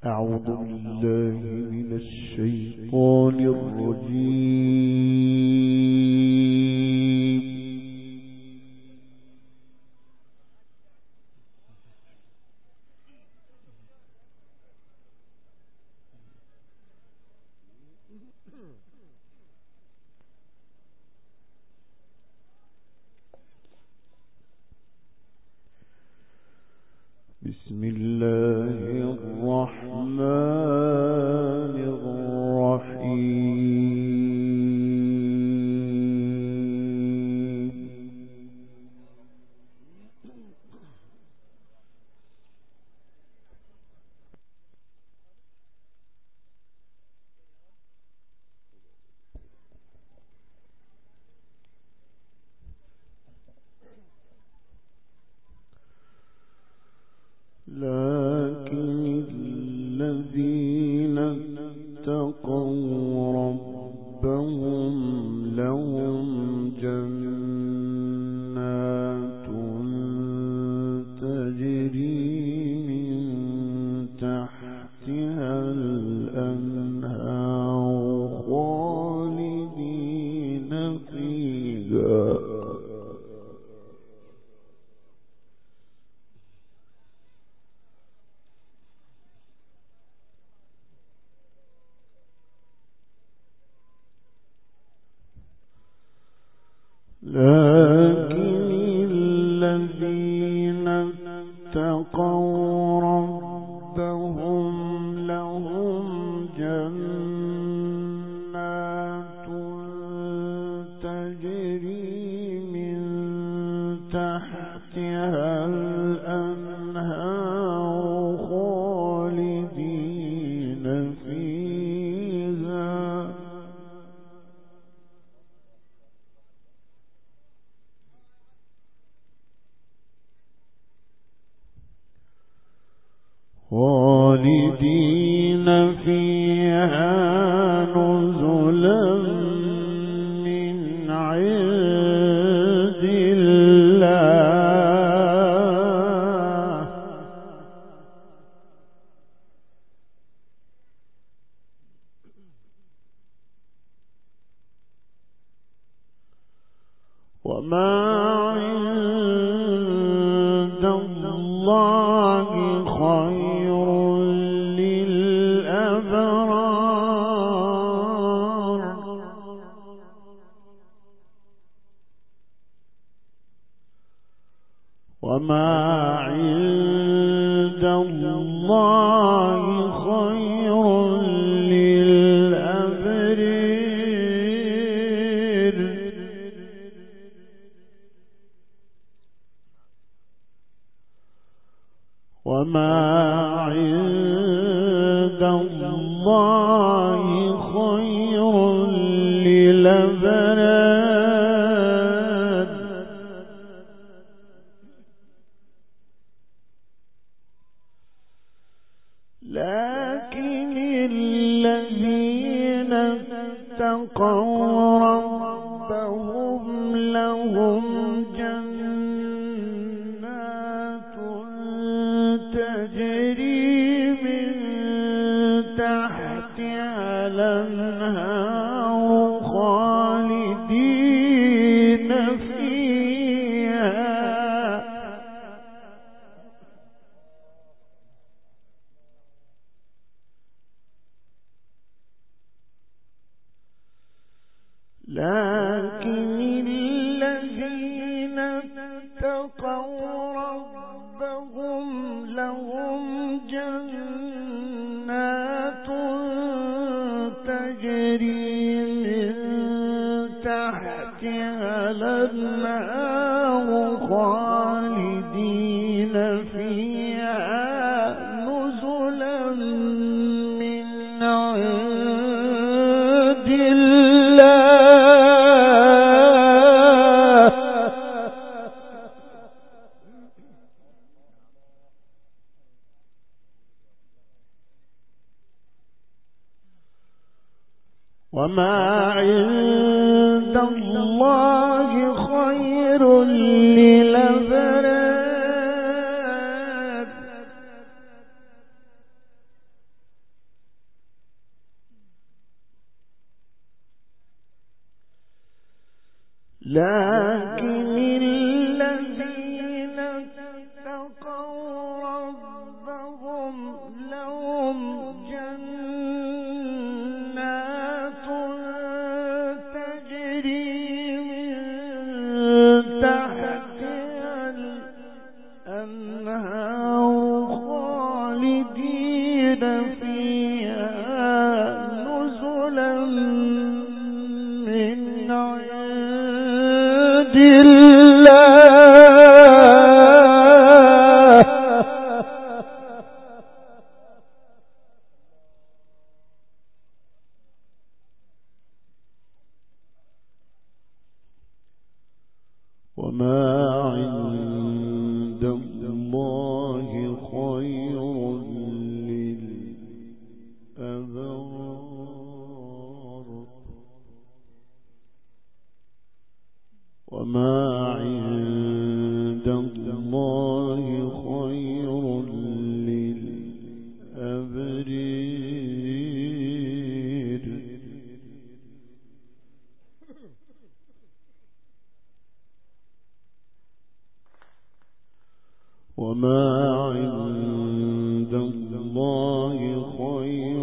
أعوذ بالله من الشيطان الرجيم. بسم الله الرحمن الرحيم. لكن الذين اتقوا ربهم لهم جنات تجري من تحتها الأنهار خالدين فيها لكن الذين اتقوا ربهم لهم جنات تجري من تحتها الأنهار خالدين فيها نزلا من عند الله وما عند الله خير للأبرار وما عند الله خير للأبرار وما عند الله خير للأبرار لكن الذين اتقوا ربهم لهم جنات تجري من تحتها الأنهار خالدين فيها لكن الذين اتقوا ربهم لهم جنات تجري من تحتها الأنهار خالدين فيها نزلا من عند الله وما عند الله خير للأبرار لكن الذين اتقوا ربهم لهم جنات تجري من تحتها الأنهار خالدين فيها نزلا من عند الله وما عند الله خير للأبرار وما عند الله خير للأبرار وما عند الله خير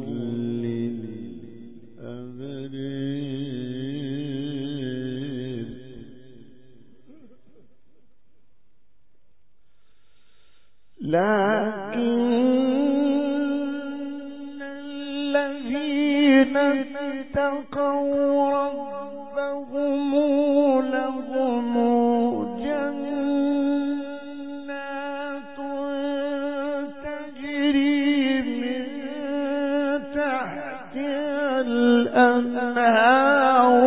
للأبرار لكن الذين اتقوا ربهم لهم جنات تجري من تحتها الأنهار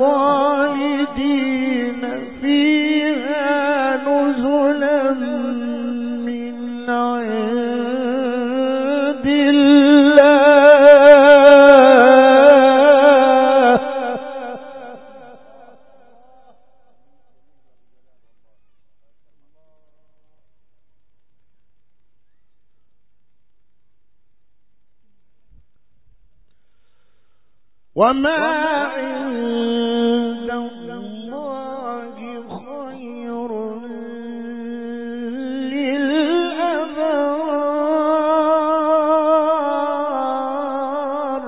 خالدين فيها نزلا من عند الله وما عند الله خير للأبرار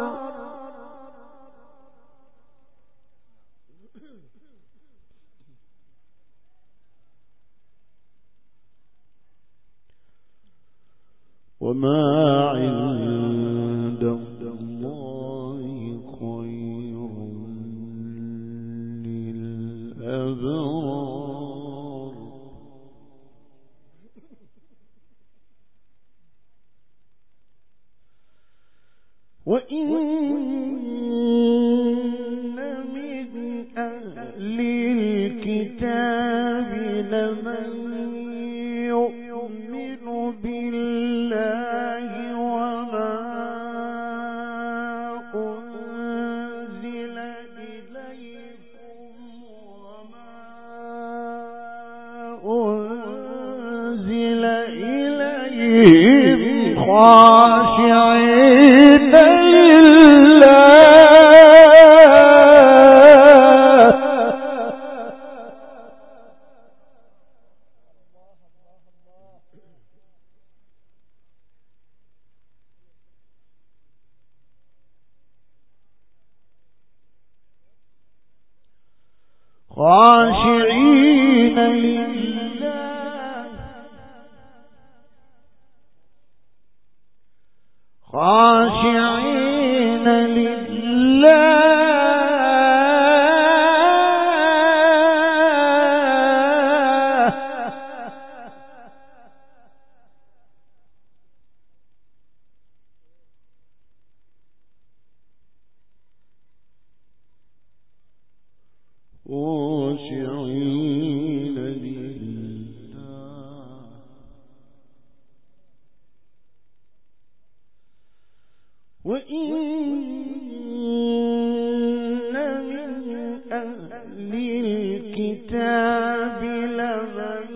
وما عند الله خير للأبرار وإن من أهل الكتاب لمن يؤمن بالله وما أنزل إليكم وما أنزل إليهم خاشعين لله خاشعين لله خاشعين لله خاشعين لله وإن من أهل الكتاب لمن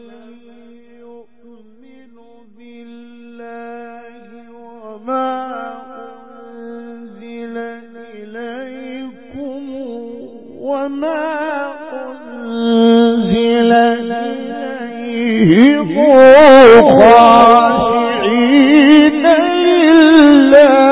يؤمن بالله وما أنزل إليكم وما خاشعين لله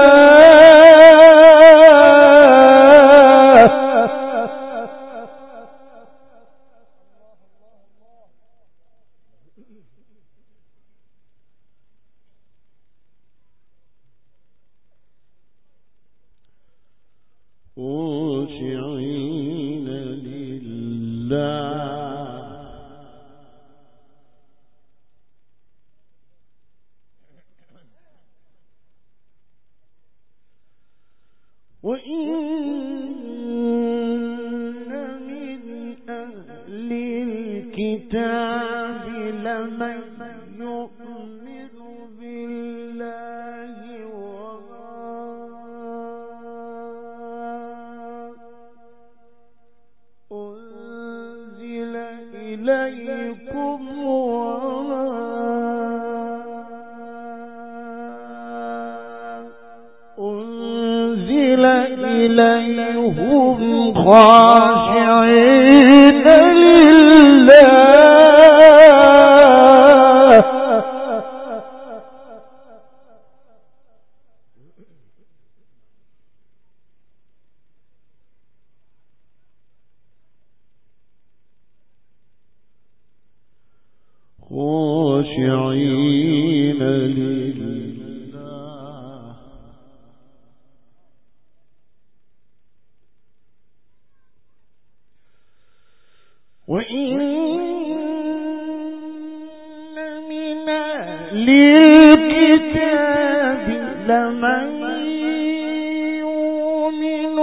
خاشعين لله وإن من أهل الكتاب لمن يؤمن بالله أنزل إليكم أنزل إليهم خاشعين لله خاشعين لله وإن من أهل الكتاب لمن يؤمن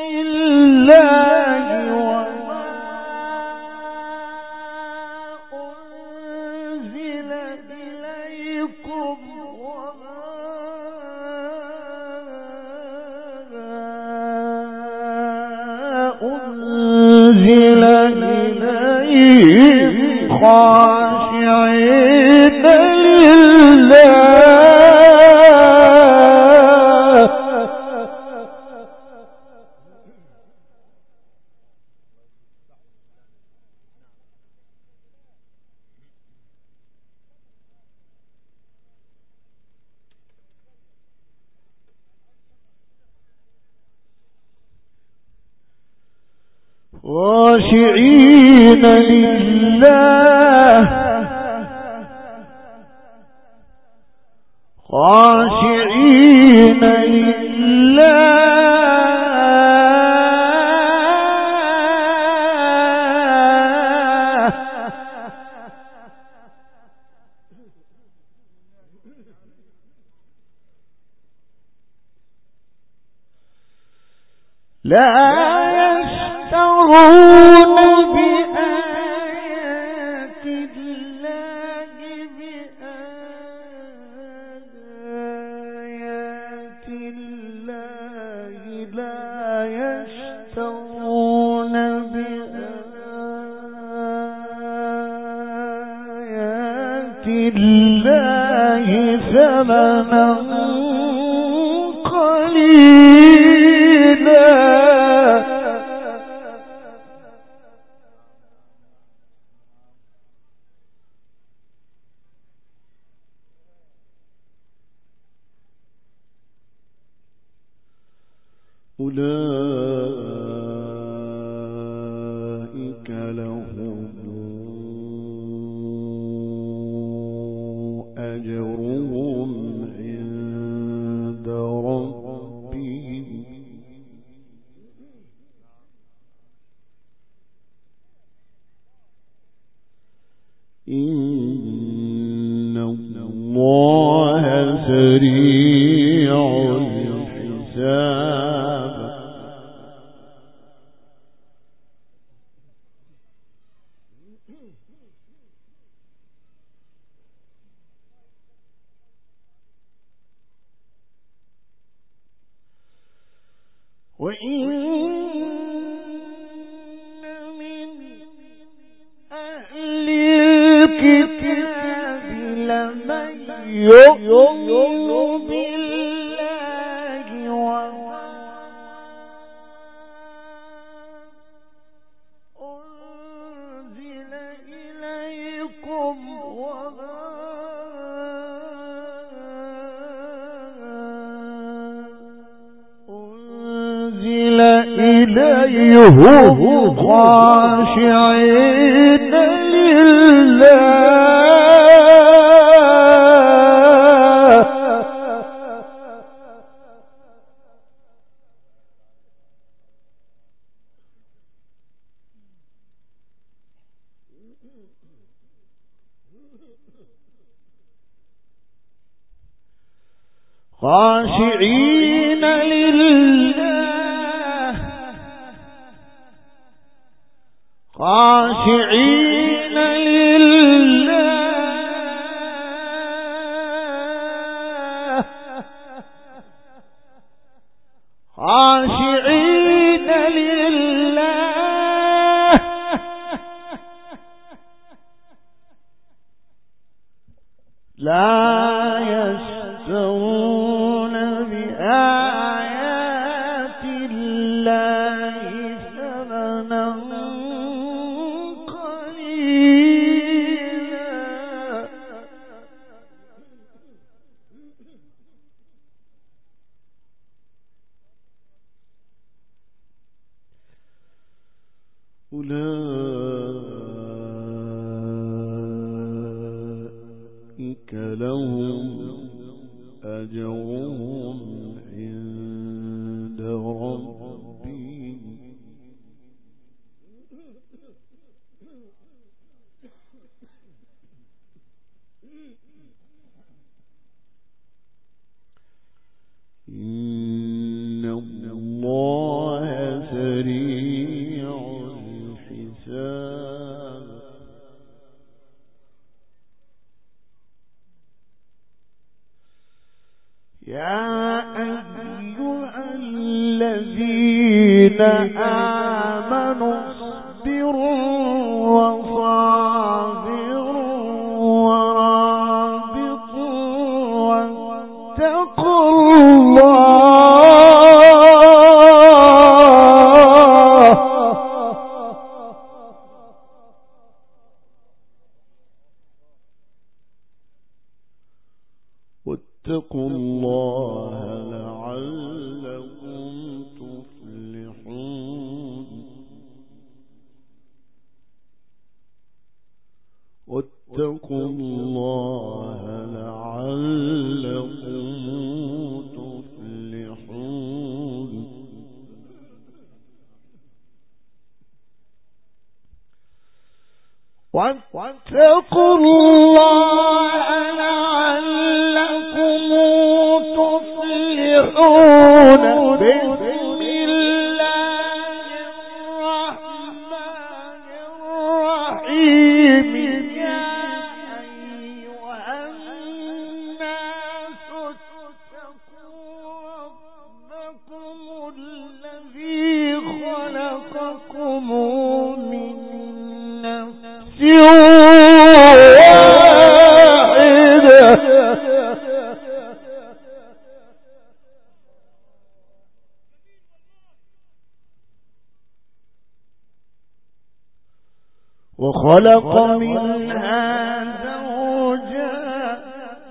بالله أنزل إليه خاشعين لله خاشعين لله خاشعين لله لا يشترون بآيات الله بآيات الله لا يشترون بآيات الله ثمنا قليلا أولئك لهم أجرهم عند ربهم إن الله سريع الحساب وإن من أهل الكتاب لمن يؤمن بالله أنزل إليكم وما إليهم خاشعين لله خاشعين لله خاشعين لله خاشعين لله لا يشترون بآيات الله ثمنا قليلا أولئك لهم أجرهم عند ربهم إن الله سريع الحساب يا أيها الذين آمنوا اصبروا وصابروا ورابطوا واتقوا الله واتقوا الله لعلكم تفلحون واتقوا الله لعلكم تفلحون واتقوا الله لعلكم تفلحون بسم الله الرحمن الرحيم يا أيها الناس اتقوا ربكم الذي خلقكم من نفس وخلق منها زوجها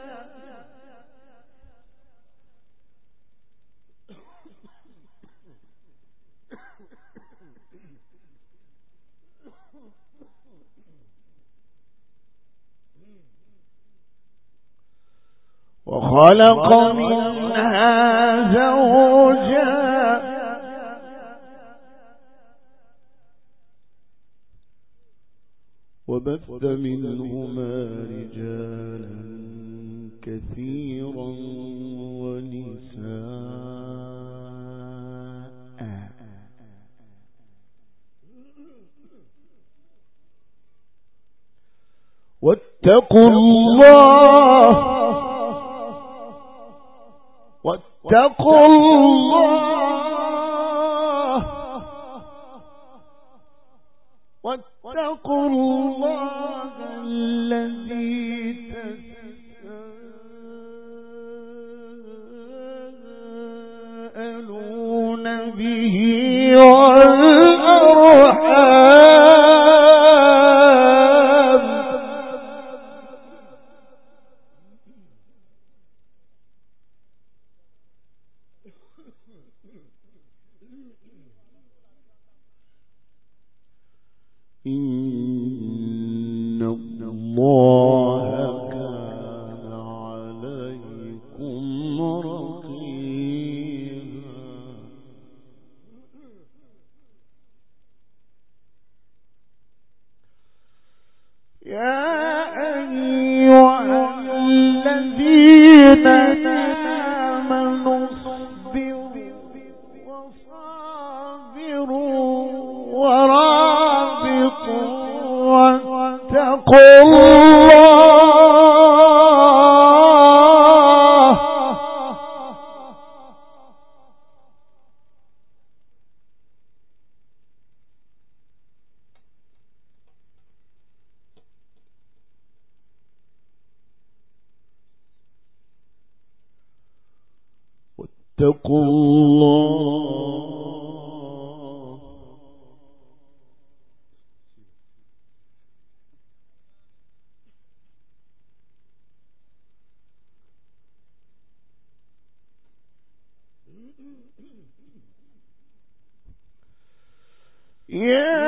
وخلق منها زوجها وبث منهما رجالا كثيرا ونساء واتقوا الله واتقوا الله واتقوا الله الذي تساءلون به والأرحام نصبر وصابروا ورابطوا واتقوا الله واتقوا الله يا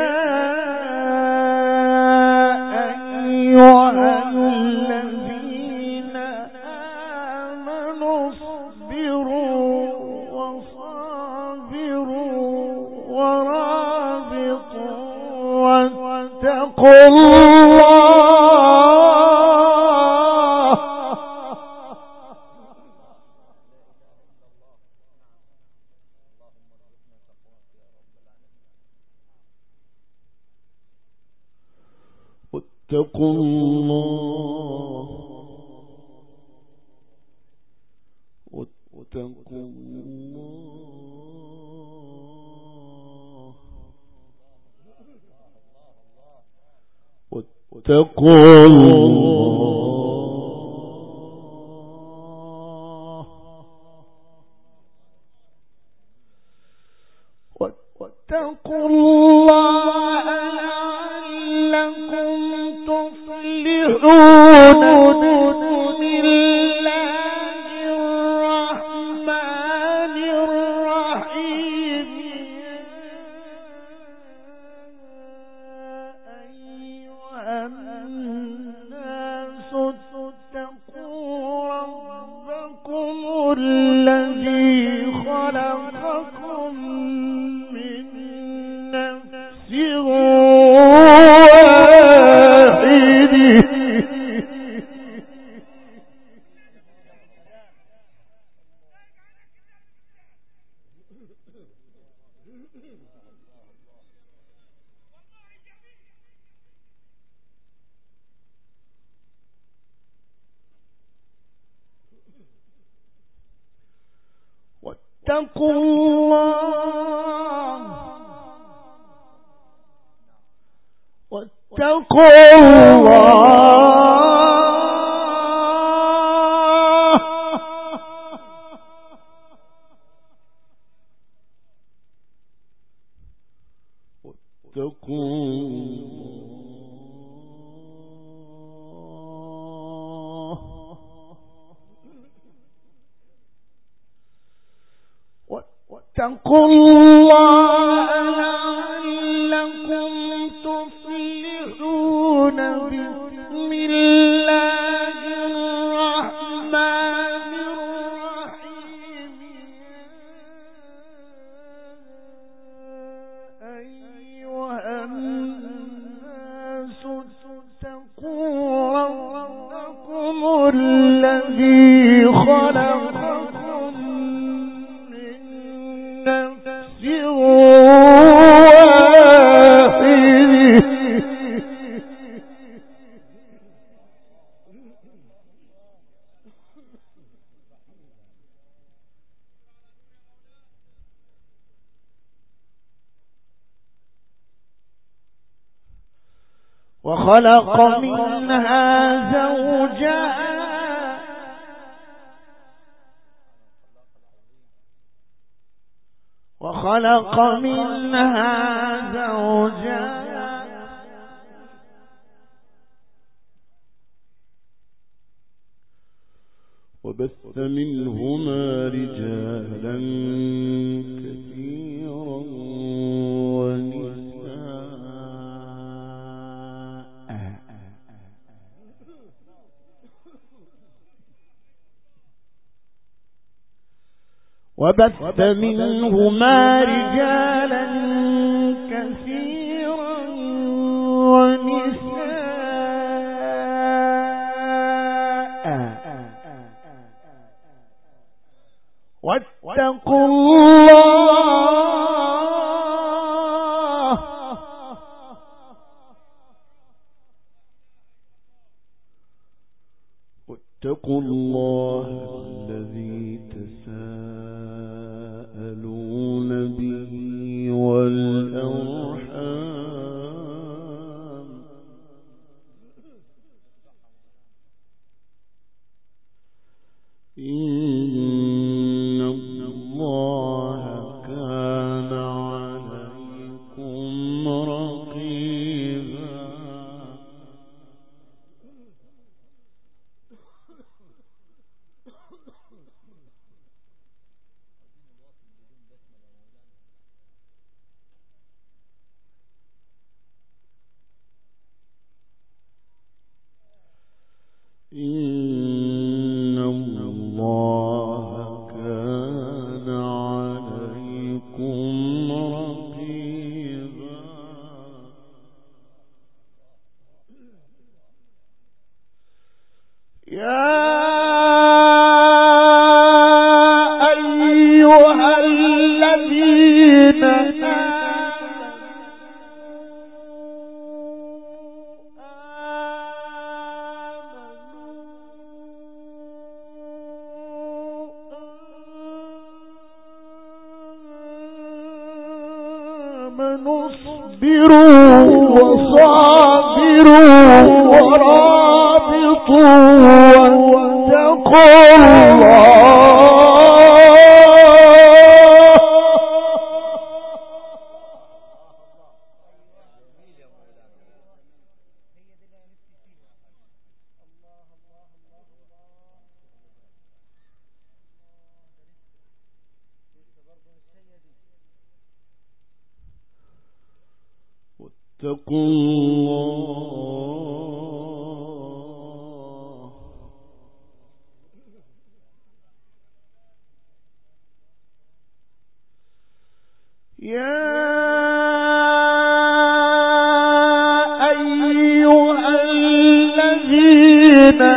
أيها الذين آمنوا اصبروا وصابروا ورابطوا واتقوا الله واتقوا الله واتقوا الله واتقوا الله واتقوا الله لعلكم تفلحون بسم الله الرحمن الرحيم أيها الناس اتقوا ربكم الذي خلقكم من نفس واتقوا الله واتقوا الله واتقوا الله واتقوا الله لعلكم تفلحون بسم الله الرحمن الرحيم أيها الناس اتقوا ربكم الذي خلقكم من نفس واحدة وخلق منها زوجها وخلق منها زوجها وبث منهما رجالا كثيرا وبث منهما رجالا كثيرا ونساء واتقوا الله واتقوا الله الذي تساءلون به والأرحام إن الله كان عليكم رقيبا إن الله كان عليكم رقيبا يا أيها الذين اصبروا وصابروا ورابطوا واتقوا الله واتقوا الله يا أيها الذين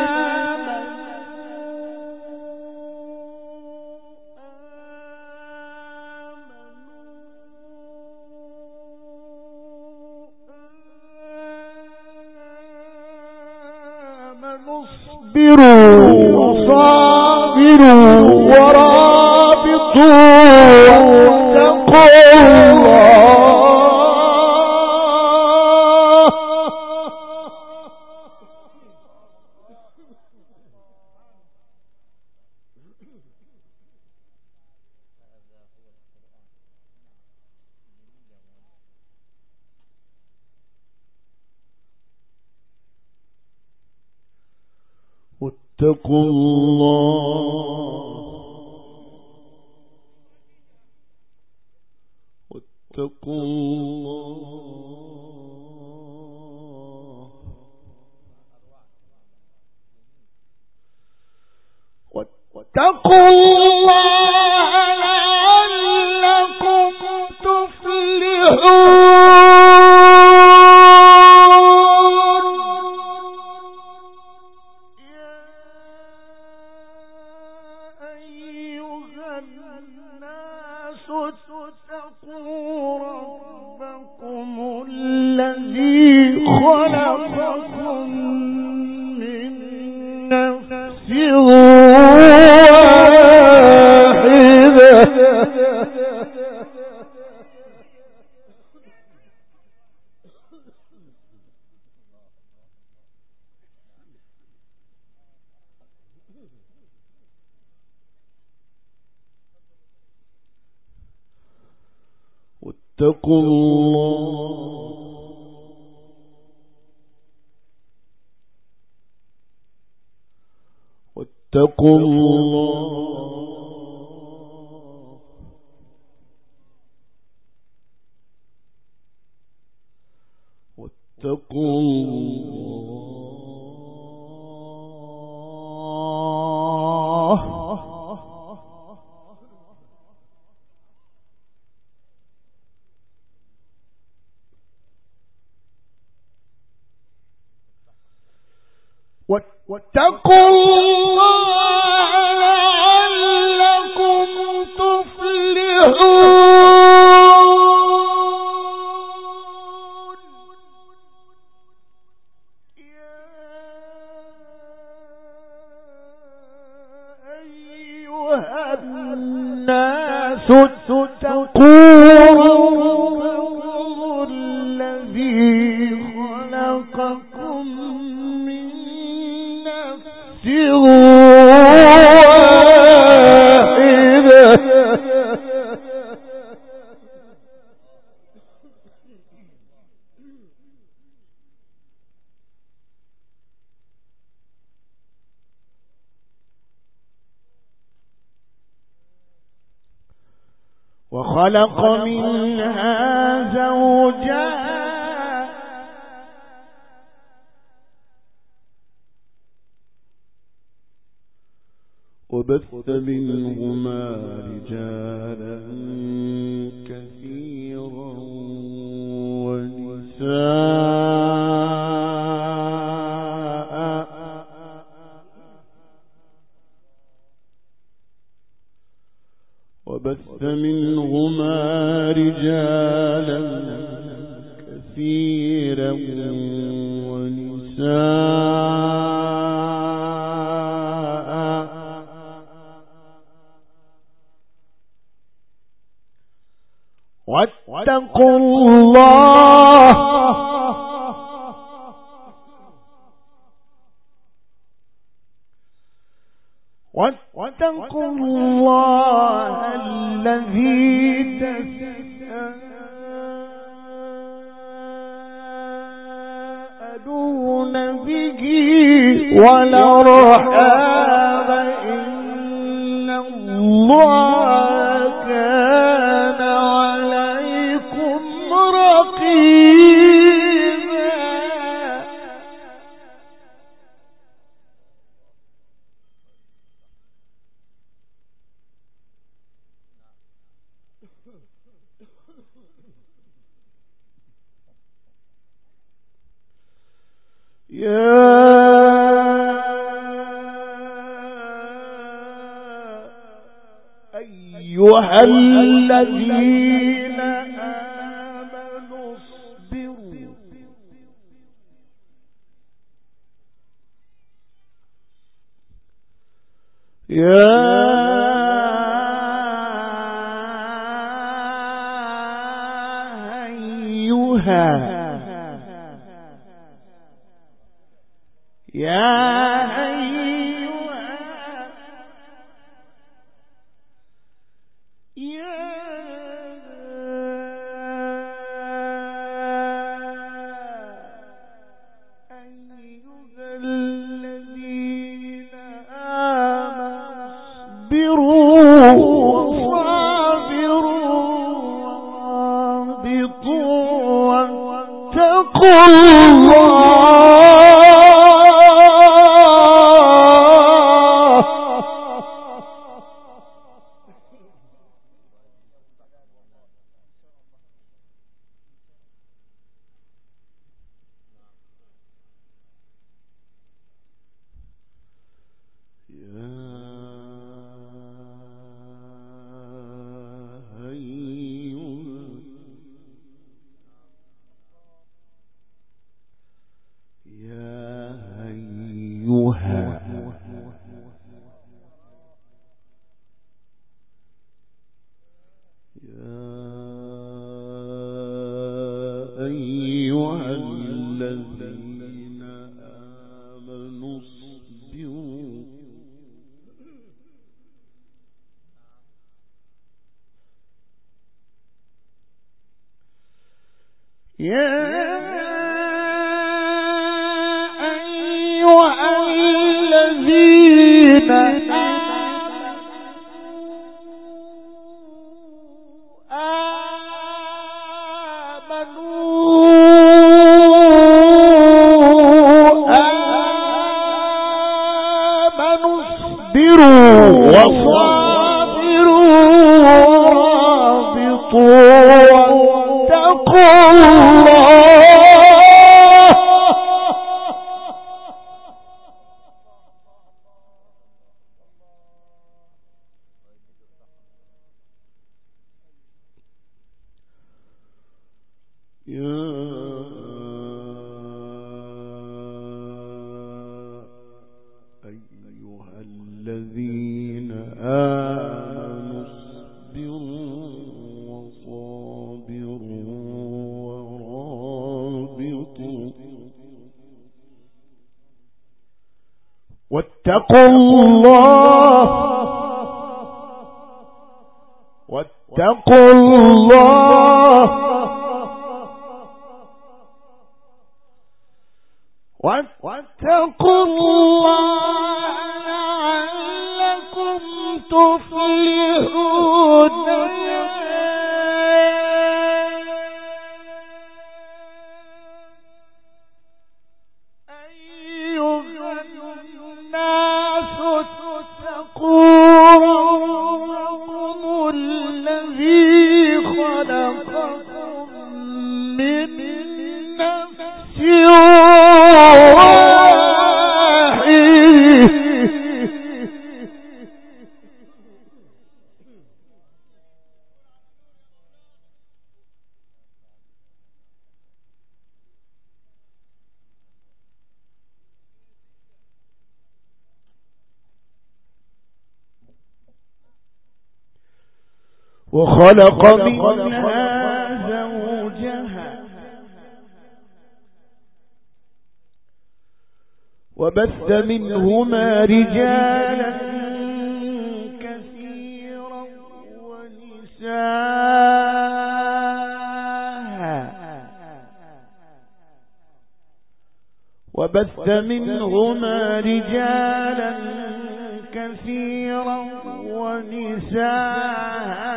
اصبروا وصابروا ورابطوا واتقوا الله واتقوا الله واتقوا الله واتقوا الله لعلكم تفلحون يا أيها الناس اتقوا ربكم الذي خلقكم من نفس واحدة واتقوا الله واتقوا الله واتقوا الله واتقوا الله لعلكم الناس اتقوا الذي خلقكم من نفس واحدة وخلق منها زوجها وبث منهما رجالا كثيرا ونساء وبث منهما رجالا كثيرا ونساء واتقوا الله واتقوا الله الذي تساءلون به والأرحام إن الله كان عليكم رقيبا يا أيها الذين آمنوا اصبروا يا أيها الذين آمنوا اصبروا وصابروا ورابطوا واتقوا الله الذين آمنوا واتقوا الله واتقوا الله واتقوا الله لعلكم تفلحون أيها الناس اتقوا ربكم الذي خلقكم من نفس وخلق منها زوجها وبث منهما رجالا كثيرا ونساء وبث منهما رجالا كثيرا ونساء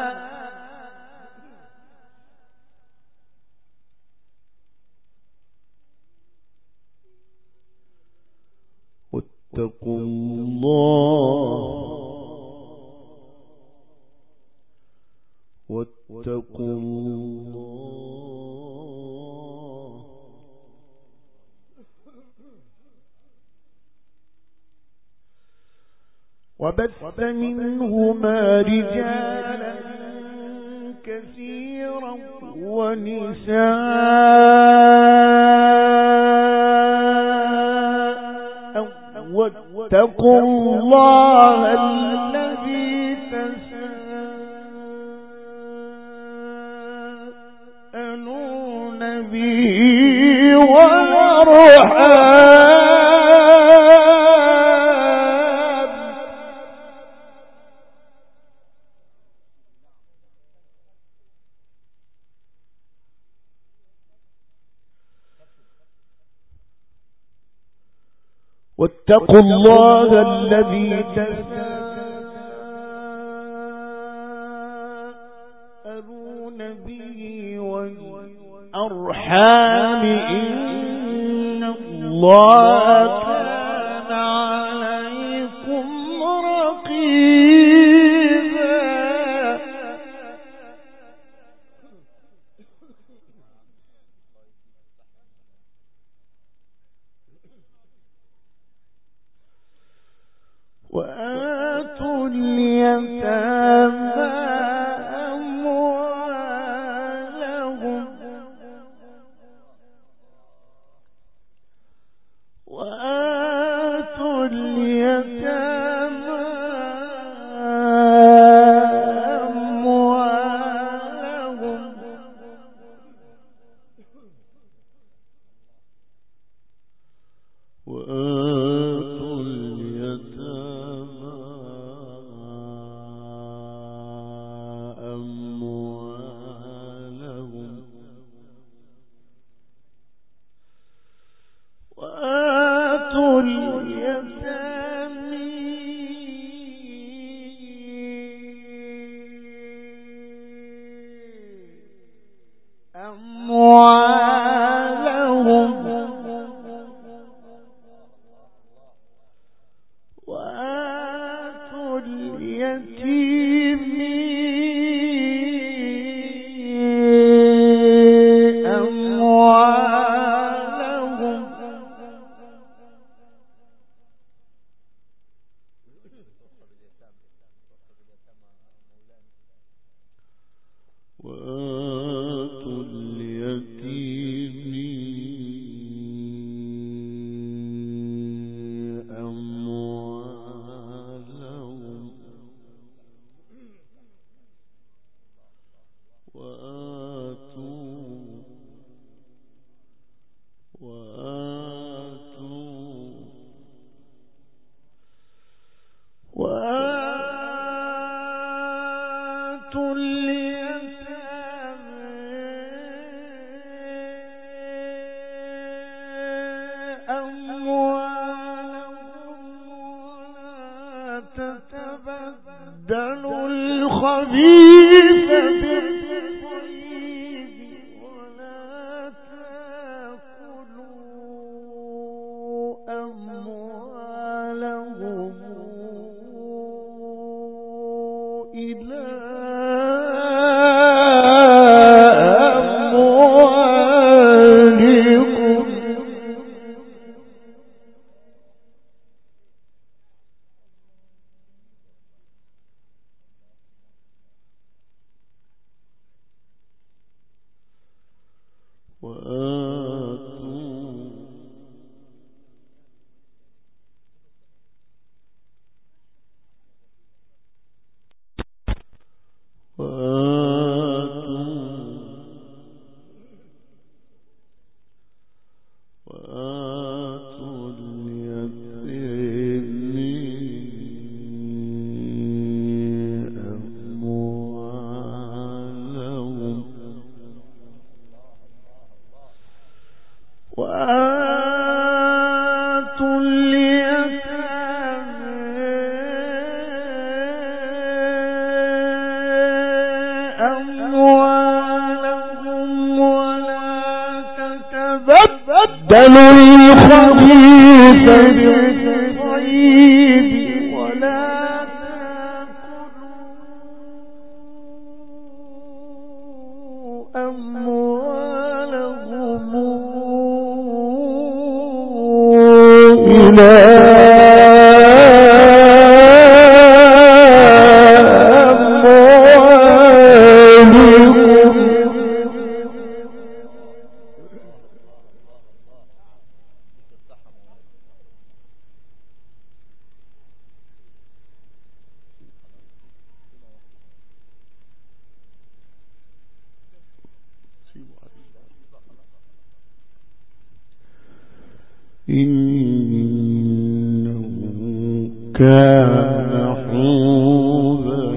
واتقوا الله واتقوا الله وبث منهما رجالا كثيرا ونساء واتقوا الله الذي تساءلون به والأرحام واتقوا الله الذي تساءلون به والأرحام إن الله كان عليكم رقيبا وآتوا اليتامى أموالهم وآتوا اليتامى أموالهم وآتوا اليتامى أموالهم وآتوا اليتامى أموالهم وآتوا اليتيم أموالهم وآتوا اليتيم أموالهم بدلوا الخبيث بالطيب ولا تأكلوا أموالهم إلى إنه كان حوبا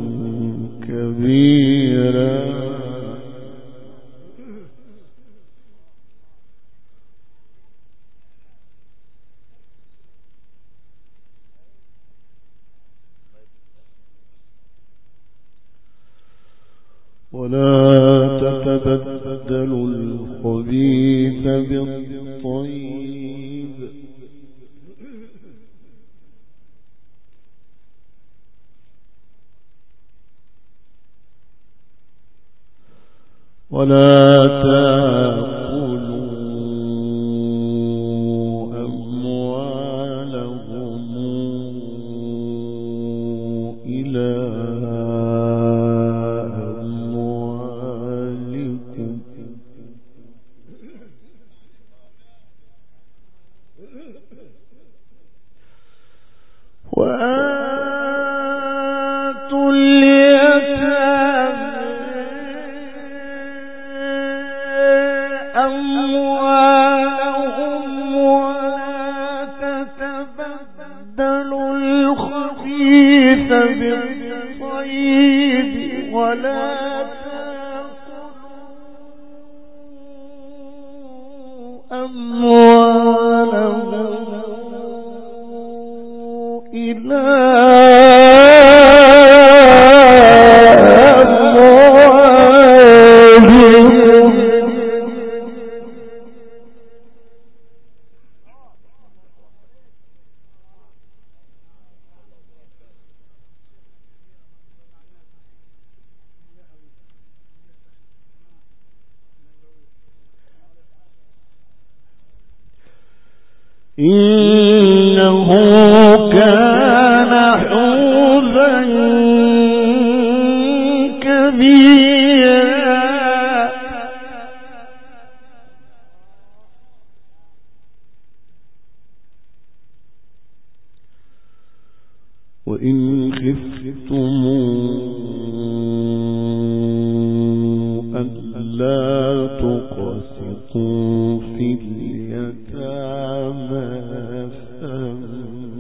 كبيرا ولا تتبدلوا الخبيث بالطيب ولا تأكلوا أموالهم إلى أموالكم وآتوا اليتامى أموالهم ولا تتبدلوا الخبيث بالطيب ولا تأكلوا أموالهم إلى إنه كان حوبا كبيرا وإن خفتم ألا تقسطوا في اليتامى فانكحوا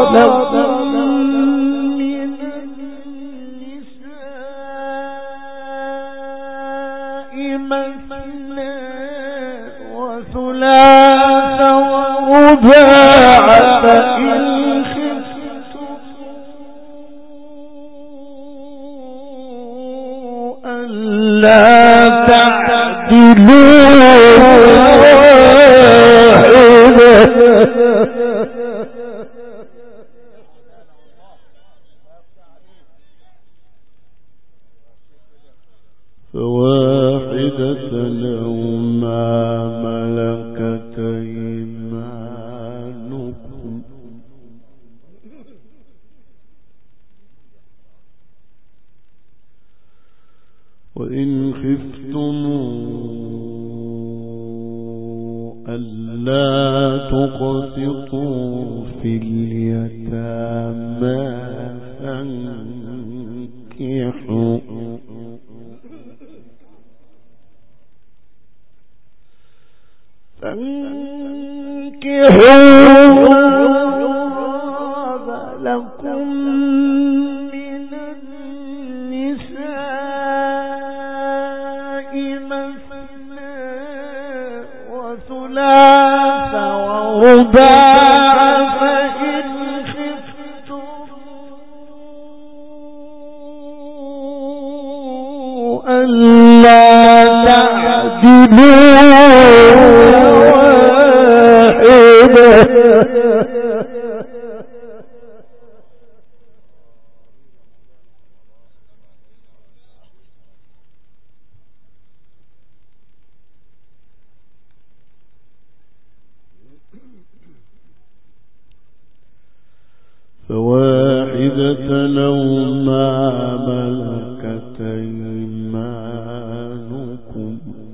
وإن خفتم ألا تقسطوا في اليتامى فانكحوا لكم من النساء مثنى وثلاث ورباع فإن خفتم ألا فواحدة لو ما ملكت أيمانكم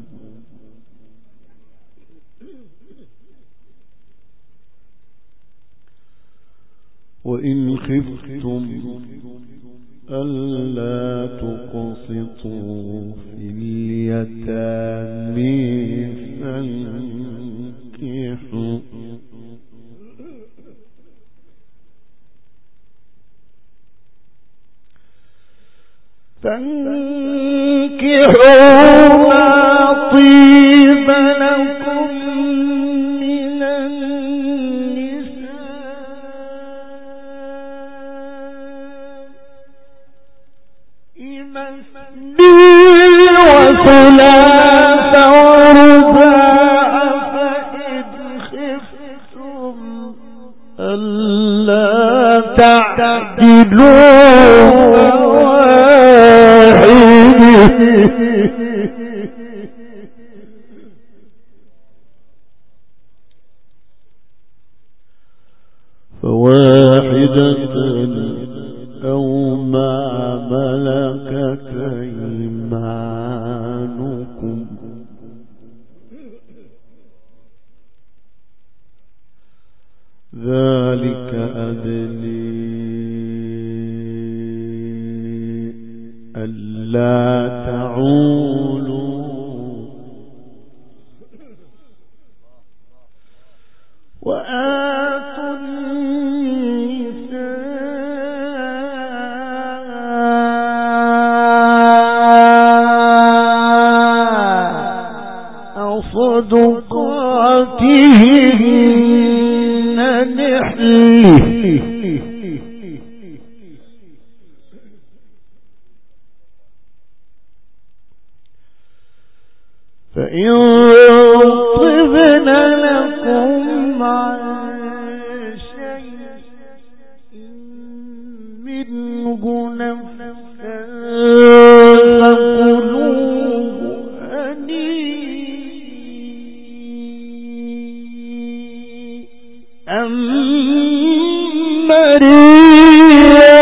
وإن خفتم ألا تقسطوا في اليتامى فانكحوا ما طيب لكم من النساء مثنى وثلاث ورباع فإن خفتم ألا تعدلوا فواحدة أو ما ملكت أيمانكم ذلك أدنى ألا تعولوا وآتوا النساء صدقاتهن نحلة فإن طبن لكم عن شيء منه نفسا فكلوه هنيئا مريئا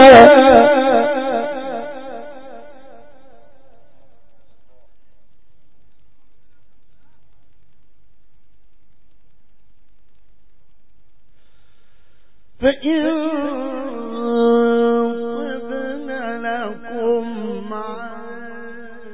فإن طبن لكم عن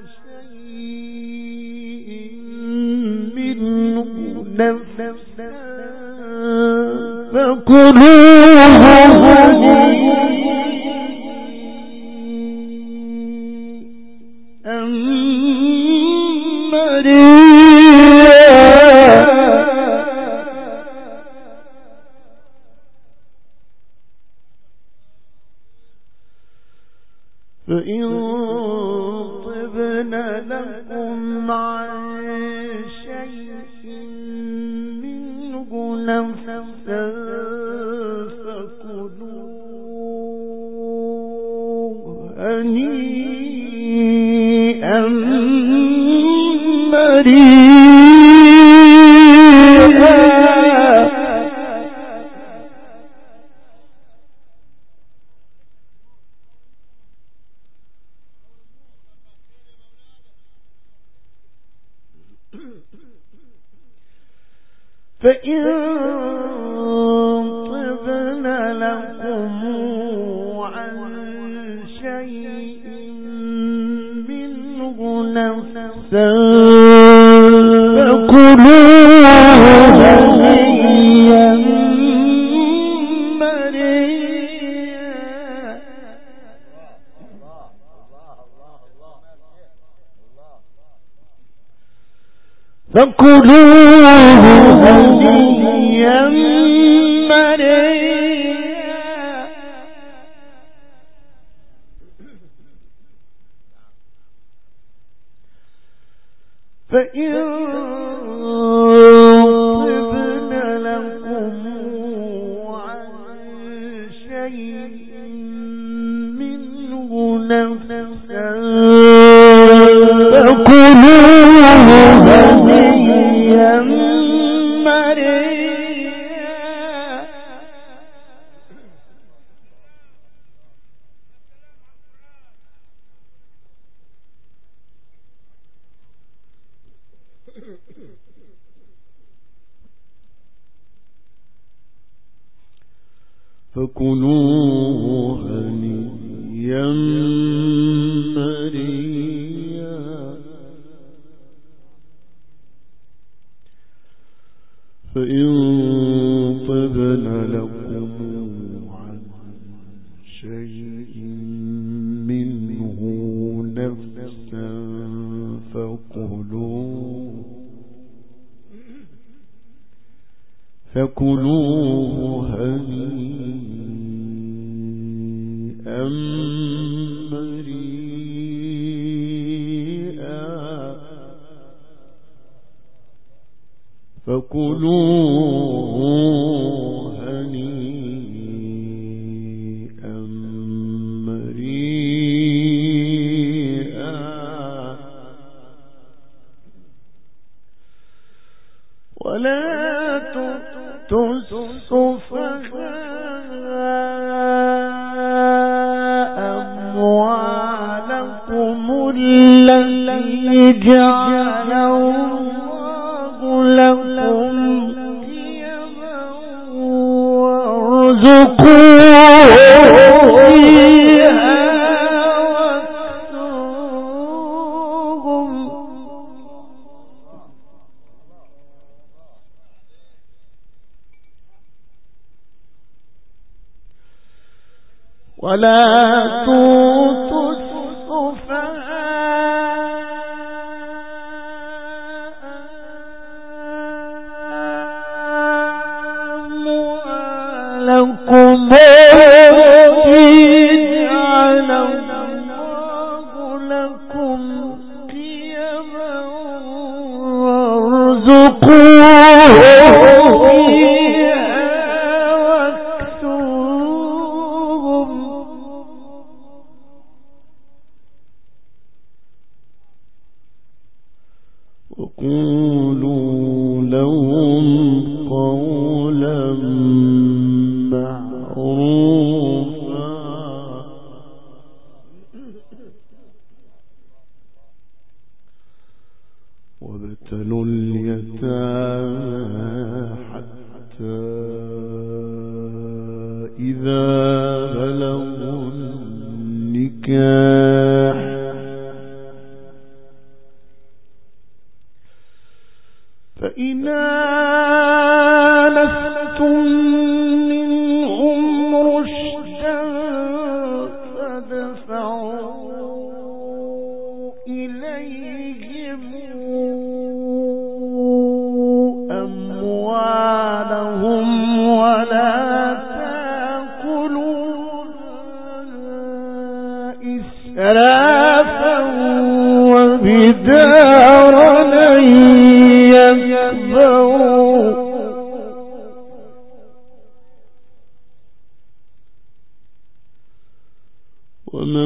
شيء منه نفسا فكلوه فإن طبن لكم عن شيء منه نفسا فكلوه هنيئا مريئا فكلوه هنيئا مريئا فإن طبن لكم عن شيء منه نفسا فكلوه هنيئا مريئا فكلوه هنيئا مريئا فإن طبن لكم عن شيء منه نفسا فكلوه هنيئا مريئا فكلوه هنيئا مريئا ولا تؤتوا السفهاء أموالكم التي جعل الله لكم قيما وارزقوهم فيها واكسوهم ولا تؤتوا السفهاء أموالكم التي جعل الله لكم قيما وارزقوهم فيها واكسوهم وقولوا لهم قولا معروفا وابتلوا اليتامى حتى إذا بلغوا النكاح فإن آنستم إليهم أموالهم ولا تأكلوها إسرافا وبدارا أن يكبروا ومن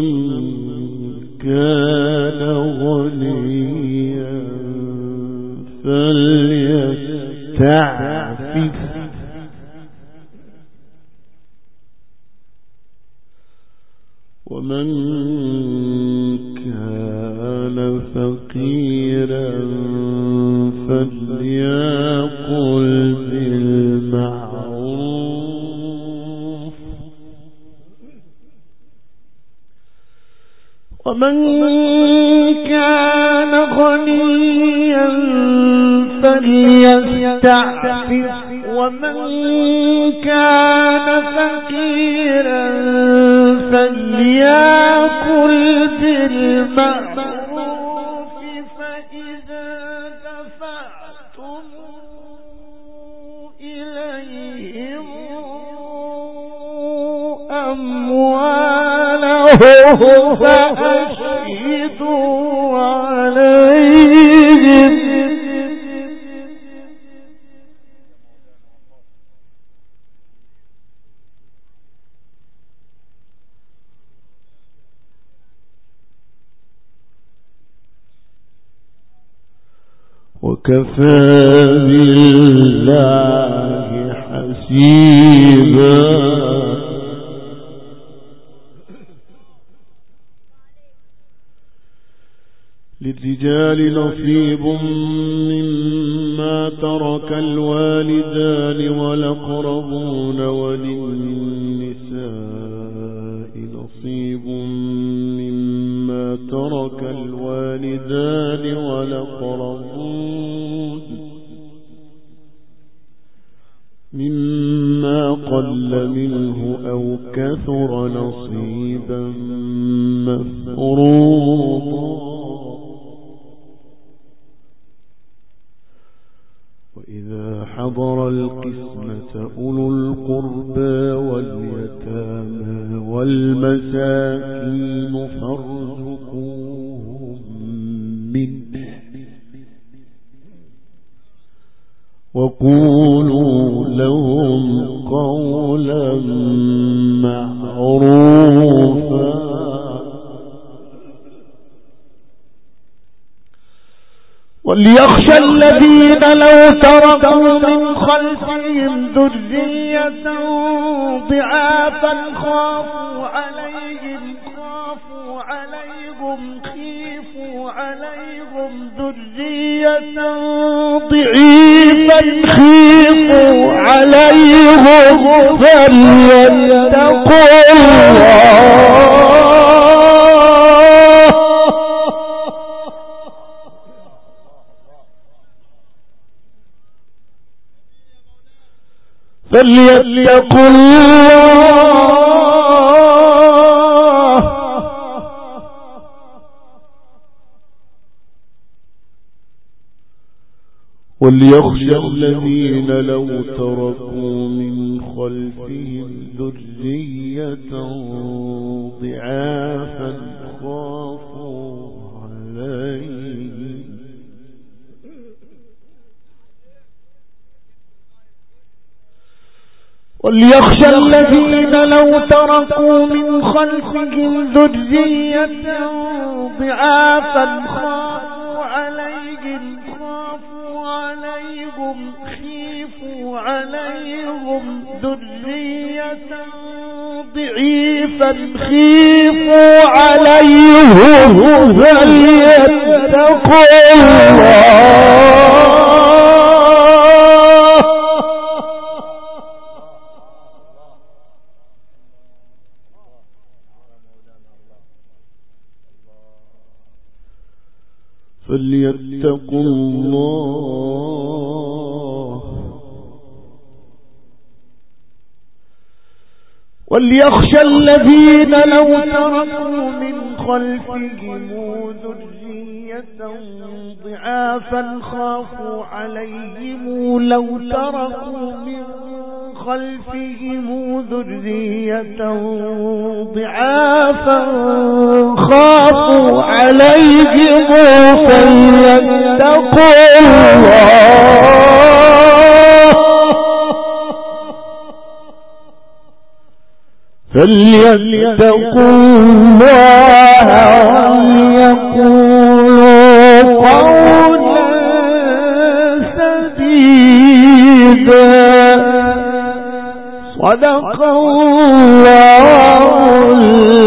كان غنيا فليستعفف ومن كان فقيرا فليأكل بالمعروف ومن كان غنيا فليستعفف ومن كان فقيرا فليأكل بالمعروف فإذا دفعتم إليهم أموالهم فأشهدوا عليهم وكفى بالله حسيبا للرجال نصيب مما ترك الوالدان والأقربون وللنساء نصيب مما ترك الوالدان والأقربون مما قل منه أو كثر نصيبا مفروضا وإذا حضر القسمة أولو القربى واليتامى والمساكين فارزقوهم منه وقولوا لهم قولا معروفا وليخشى الذين لو تركوا من خلفهم ذرية ضعافا خافوا عليهم ذرية ضعيفا خيفوا عليهم فليتقوا فليتقوا الله وليخشى الذين لو تركوا من خلفهم ذرية ضعافا خافوا عليهم وليخشى الذين لو تركوا من خلفهم ذرية ضعافا خافوا عليهم ذرية ضعيفا خيفوا عليهم فليتقوا الله فليتقوا الله وليخشى الذين لو تركوا من خلفهم ذرية ضعافا خافوا عليهم لو تركوا من خلفهم ذرية ضعافا خافوا عليهم فليتقوا الله وليقولوا قولا سديدا. صدق الله